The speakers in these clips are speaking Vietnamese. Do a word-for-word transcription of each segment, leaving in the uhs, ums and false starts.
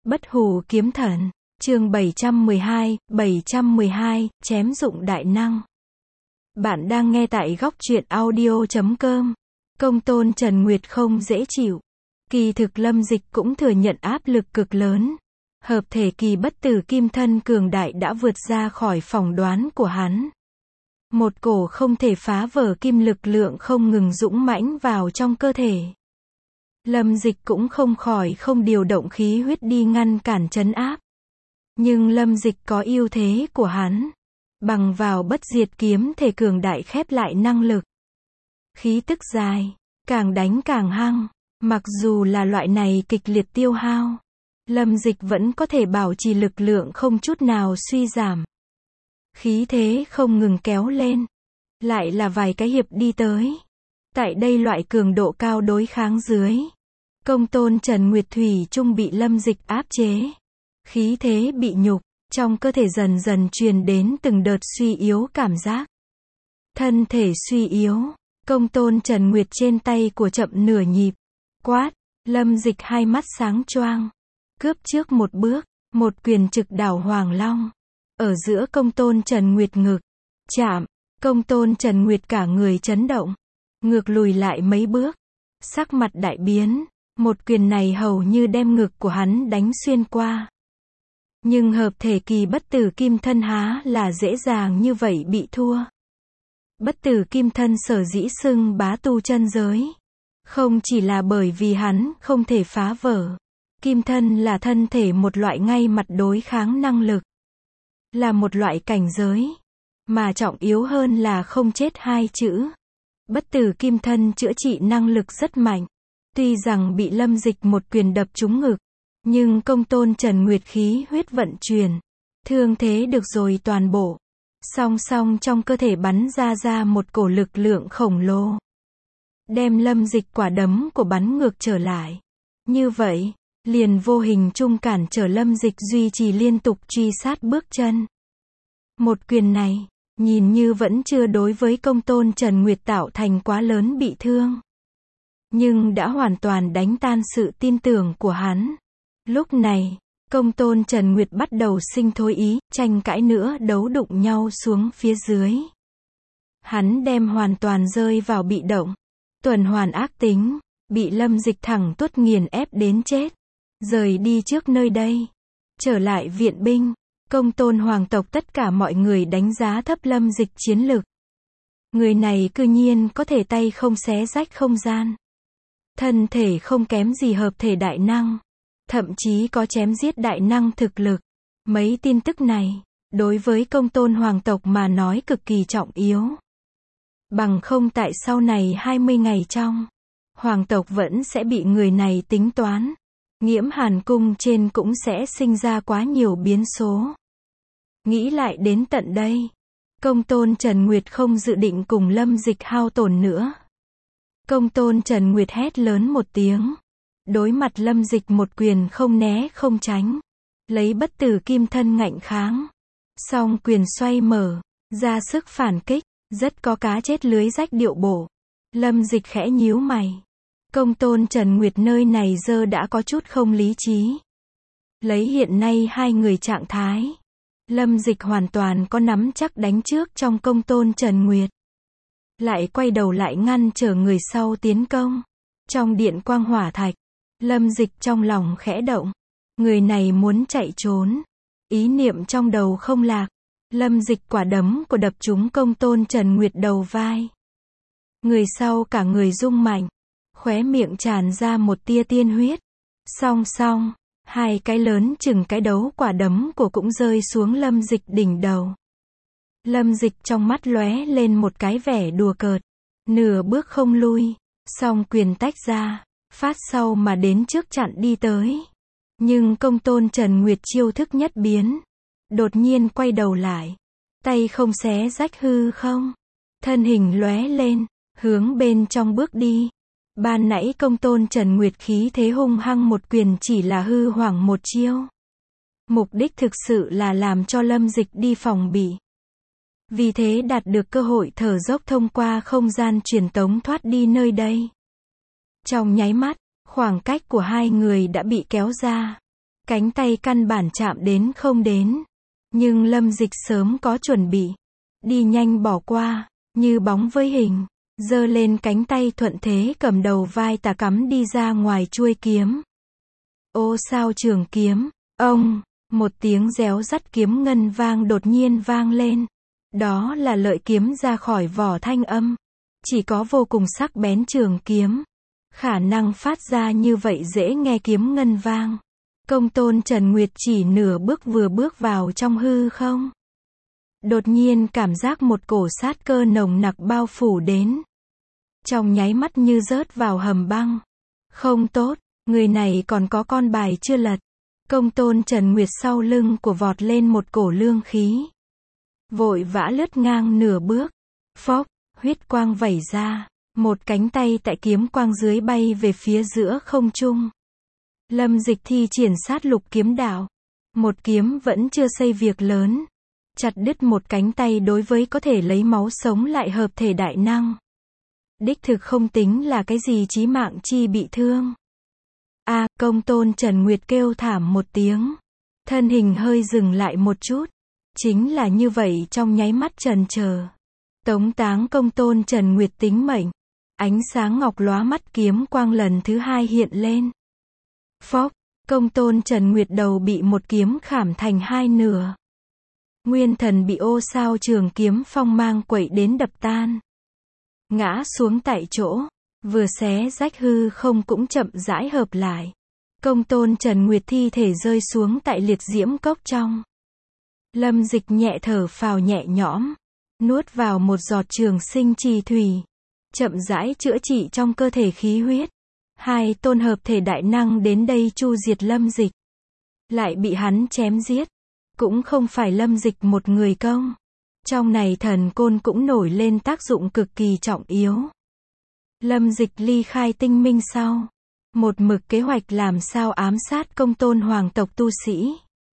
Bất hủ kiếm thần, chương bảy trăm mười hai, bảy trăm mười hai, chém dụng đại năng. Bạn đang nghe tại góc truyện audio chấm com. Công tôn Trần Nguyệt không dễ chịu. Kỳ thực Lâm Dịch cũng thừa nhận áp lực cực lớn. Hợp thể kỳ bất tử kim thân cường đại đã vượt ra khỏi phỏng đoán của hắn. Một cổ không thể phá vỡ kim lực lượng không ngừng dũng mãnh vào trong cơ thể. Lâm Dịch cũng không khỏi không điều động khí huyết đi ngăn cản trấn áp. Nhưng Lâm Dịch có ưu thế của hắn. Bằng vào bất diệt kiếm thể cường đại khép lại năng lực. Khí tức dài, càng đánh càng hăng. Mặc dù là loại này kịch liệt tiêu hao, Lâm Dịch vẫn có thể bảo trì lực lượng không chút nào suy giảm. Khí thế không ngừng kéo lên. Lại là vài cái hiệp đi tới. Tại đây loại cường độ cao đối kháng dưới, công tôn Trần Nguyệt thủy chung bị Lâm Dịch áp chế. Khí thế bị nhục, trong cơ thể dần dần truyền đến từng đợt suy yếu cảm giác. Thân thể suy yếu, công tôn Trần Nguyệt trên tay của chậm nửa nhịp. Quát, Lâm Dịch hai mắt sáng choang. Cướp trước một bước, một quyền trực đảo Hoàng Long. Ở giữa công tôn Trần Nguyệt ngực. Chạm, công tôn Trần Nguyệt cả người chấn động. Ngược lùi lại mấy bước. Sắc mặt đại biến. Một quyền này hầu như đem ngực của hắn đánh xuyên qua. Nhưng hợp thể kỳ bất tử kim thân há là dễ dàng như vậy bị thua. Bất tử kim thân sở dĩ xưng bá tu chân giới. Không chỉ là bởi vì hắn không thể phá vỡ. Kim thân là thân thể một loại ngay mặt đối kháng năng lực. Là một loại cảnh giới. Mà trọng yếu hơn là không chết hai chữ. Bất tử kim thân chữa trị năng lực rất mạnh. Tuy rằng bị Lâm Dịch một quyền đập trúng ngực. Nhưng công tôn Trần Nguyệt khí huyết vận chuyển. Thương thế được rồi toàn bộ. Song song trong cơ thể bắn ra ra một cổ lực lượng khổng lồ. Đem Lâm Dịch quả đấm của bắn ngược trở lại. Như vậy, liền vô hình trung cản trở Lâm Dịch duy trì liên tục truy sát bước chân. Một quyền này, nhìn như vẫn chưa đối với công tôn Trần Nguyệt tạo thành quá lớn bị thương. Nhưng đã hoàn toàn đánh tan sự tin tưởng của hắn. Lúc này, công tôn Trần Nguyệt bắt đầu sinh thối ý, tranh cãi nữa đấu đụng nhau xuống phía dưới. Hắn đem hoàn toàn rơi vào bị động. Tuần hoàn ác tính, bị Lâm Dịch thẳng tuốt nghiền ép đến chết. Rời đi trước nơi đây. Trở lại viện binh, công tôn hoàng tộc tất cả mọi người đánh giá thấp Lâm Dịch chiến lực. Người này cư nhiên có thể tay không xé rách không gian. Thân thể không kém gì hợp thể đại năng. Thậm chí có chém giết đại năng thực lực. Mấy tin tức này, đối với công tôn hoàng tộc mà nói cực kỳ trọng yếu. Bằng không tại sau này hai mươi ngày trong, hoàng tộc vẫn sẽ bị người này tính toán. Nghiễm Hàn cung trên cũng sẽ sinh ra quá nhiều biến số. Nghĩ lại đến tận đây, công tôn Trần Nguyệt không dự định cùng Lâm Dịch hao tổn nữa. Công tôn Trần Nguyệt hét lớn một tiếng. Đối mặt Lâm Dịch một quyền không né không tránh. Lấy bất tử kim thân ngạnh kháng. Song quyền xoay mở, ra sức phản kích, rất có cá chết lưới rách điệu bộ. Lâm Dịch khẽ nhíu mày. Công tôn Trần Nguyệt nơi này giờ đã có chút không lý trí. Lấy hiện nay hai người trạng thái, Lâm Dịch hoàn toàn có nắm chắc đánh trước trong công tôn Trần Nguyệt. Lại quay đầu lại ngăn trở người sau tiến công. Trong điện quang hỏa thạch, Lâm Dịch trong lòng khẽ động. Người này muốn chạy trốn. Ý niệm trong đầu không lạc. Lâm Dịch quả đấm của đập trúng công tôn Trần Nguyệt đầu vai. Người sau cả người rung mạnh. Khóe miệng tràn ra một tia tiên huyết. Song song, hai cái lớn chừng cái đấu quả đấm của cũng rơi xuống Lâm Dịch đỉnh đầu. Lâm Dịch trong mắt lóe lên một cái vẻ đùa cợt. Nửa bước không lui. Song quyền tách ra. Phát sau mà đến trước chặn đi tới. Nhưng công tôn Trần Nguyệt chiêu thức nhất biến. Đột nhiên quay đầu lại. Tay không xé rách hư không. Thân hình lóe lên. Hướng bên trong bước đi. Ban nãy công tôn Trần Nguyệt khí thế hung hăng một quyền chỉ là hư hoảng một chiêu. Mục đích thực sự là làm cho Lâm Dịch đi phòng bị. Vì thế đạt được cơ hội thở dốc thông qua không gian truyền tống thoát đi nơi đây. Trong nháy mắt, khoảng cách của hai người đã bị kéo ra. Cánh tay căn bản chạm đến không đến. Nhưng Lâm Dịch sớm có chuẩn bị. Đi nhanh bỏ qua, như bóng với hình. Giơ lên cánh tay thuận thế cầm đầu vai tà cắm đi ra ngoài chuôi kiếm. Ô sao trường kiếm, ông, một tiếng réo rắt kiếm ngân vang đột nhiên vang lên. Đó là lợi kiếm ra khỏi vỏ thanh âm. Chỉ có vô cùng sắc bén trường kiếm. Khả năng phát ra như vậy dễ nghe kiếm ngân vang. Công tôn Trần Nguyệt chỉ nửa bước vừa bước vào trong hư không. Đột nhiên cảm giác một cổ sát cơ nồng nặc bao phủ đến. Trong nháy mắt như rớt vào hầm băng. Không tốt, người này còn có con bài chưa lật. Công tôn Trần Nguyệt sau lưng của vọt lên một cổ lương khí. Vội vã lướt ngang nửa bước. Phốc, huyết quang vẩy ra. Một cánh tay tại kiếm quang dưới bay về phía giữa không trung. Lâm Dịch thi triển sát lục kiếm đạo. Một kiếm vẫn chưa xây việc lớn. Chặt đứt một cánh tay đối với có thể lấy máu sống lại hợp thể đại năng. Đích thực không tính là cái gì chí mạng chi bị thương. A, à, công tôn Trần Nguyệt kêu thảm một tiếng. Thân hình hơi dừng lại một chút. Chính là như vậy trong nháy mắt trần chờ. Tống táng công tôn Trần Nguyệt tính mệnh. Ánh sáng ngọc lóa mắt kiếm quang lần thứ hai hiện lên. Phốc, công tôn Trần Nguyệt đầu bị một kiếm khảm thành hai nửa. Nguyên thần bị ô sao trường kiếm phong mang quậy đến đập tan. Ngã xuống tại chỗ. Vừa xé rách hư không cũng chậm rãi hợp lại. Công tôn Trần Nguyệt thi thể rơi xuống tại liệt diễm cốc trong. Lâm Dịch nhẹ thở phào nhẹ nhõm. Nuốt vào một giọt trường sinh trì thủy. Chậm rãi chữa trị trong cơ thể khí huyết. Hai tôn hợp thể đại năng đến đây chu diệt Lâm Dịch. Lại bị hắn chém giết. Cũng không phải Lâm Dịch một người công. Trong này thần côn cũng nổi lên tác dụng cực kỳ trọng yếu. Lâm Dịch ly khai tinh minh sau. Một mực kế hoạch làm sao ám sát công tôn hoàng tộc tu sĩ.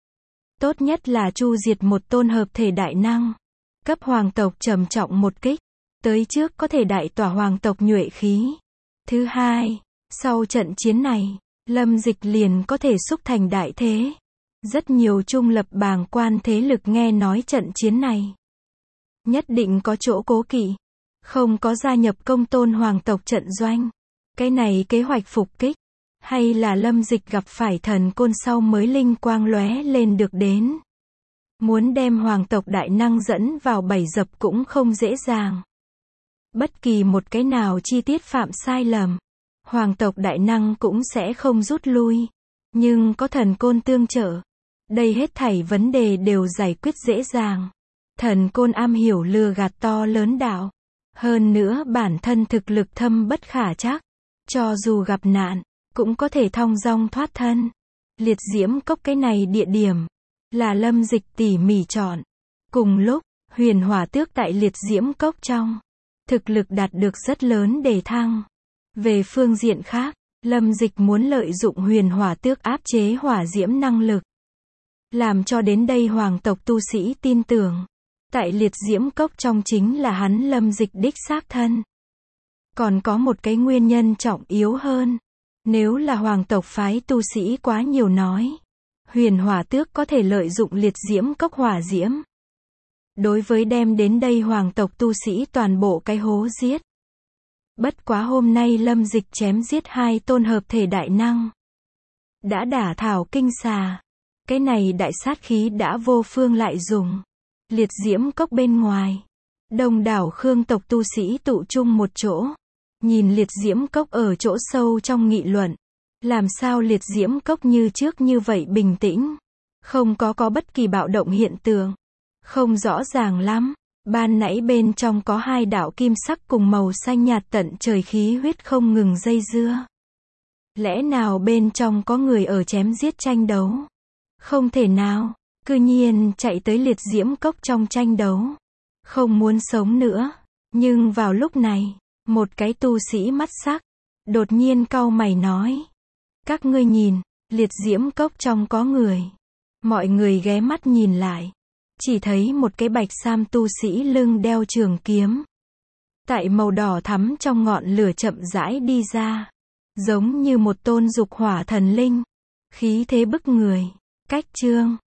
Tốt nhất là chu diệt một tôn hợp thể đại năng. Cấp hoàng tộc trầm trọng một kích. Tới trước có thể đại tỏa hoàng tộc nhuệ khí. Thứ hai, sau trận chiến này, Lâm Dịch liền có thể xúc thành đại thế. Rất nhiều trung lập bàng quan thế lực nghe nói trận chiến này. Nhất định có chỗ cố kỵ. Không có gia nhập công tôn hoàng tộc trận doanh. Cái này kế hoạch phục kích. Hay là Lâm Dịch gặp phải thần côn sau mới linh quang lóe lên được đến. Muốn đem hoàng tộc đại năng dẫn vào bẫy dập cũng không dễ dàng. Bất kỳ một cái nào chi tiết phạm sai lầm. Hoàng tộc đại năng cũng sẽ không rút lui. Nhưng có thần côn tương trợ. Đây hết thảy vấn đề đều giải quyết dễ dàng. Thần côn am hiểu lừa gạt to lớn đạo. Hơn nữa bản thân thực lực thâm bất khả trắc. Cho dù gặp nạn, cũng có thể thong dong thoát thân. Liệt diễm cốc cái này địa điểm. Là Lâm Dịch tỉ mỉ chọn. Cùng lúc, huyền hỏa tước tại liệt diễm cốc trong. Thực lực đạt được rất lớn để thăng. Về phương diện khác, Lâm Dịch muốn lợi dụng huyền hỏa tước áp chế hỏa diễm năng lực. Làm cho đến đây hoàng tộc tu sĩ tin tưởng. Tại liệt diễm cốc trong chính là hắn Lâm Dịch đích xác thân. Còn có một cái nguyên nhân trọng yếu hơn. Nếu là hoàng tộc phái tu sĩ quá nhiều nói. Huyền hỏa tước có thể lợi dụng liệt diễm cốc hỏa diễm. Đối với đem đến đây hoàng tộc tu sĩ toàn bộ cái hố giết. Bất quá hôm nay Lâm Dịch chém giết hai tôn hợp thể đại năng. Đã đả thảo kinh xà. Cái này đại sát khí đã vô phương lại dùng. Liệt diễm cốc bên ngoài. Đông đảo Khương tộc tu sĩ tụ chung một chỗ. Nhìn liệt diễm cốc ở chỗ sâu trong nghị luận. Làm sao liệt diễm cốc như trước như vậy bình tĩnh. Không có có bất kỳ bạo động hiện tượng. Không rõ ràng lắm. Ban nãy bên trong có hai đạo kim sắc cùng màu xanh nhạt tận trời khí huyết không ngừng dây dưa. Lẽ nào bên trong có người ở chém giết tranh đấu? Không thể nào. Cư nhiên chạy tới liệt diễm cốc trong tranh đấu. Không muốn sống nữa. Nhưng vào lúc này, một cái tu sĩ mắt sắc. Đột nhiên cau mày nói. Các ngươi nhìn, liệt diễm cốc trong có người. Mọi người ghé mắt nhìn lại. Chỉ thấy một cái bạch sam tu sĩ lưng đeo trường kiếm. Tại màu đỏ thắm trong ngọn lửa chậm rãi đi ra. Giống như một tôn dục hỏa thần linh. Khí thế bức người. Cách chương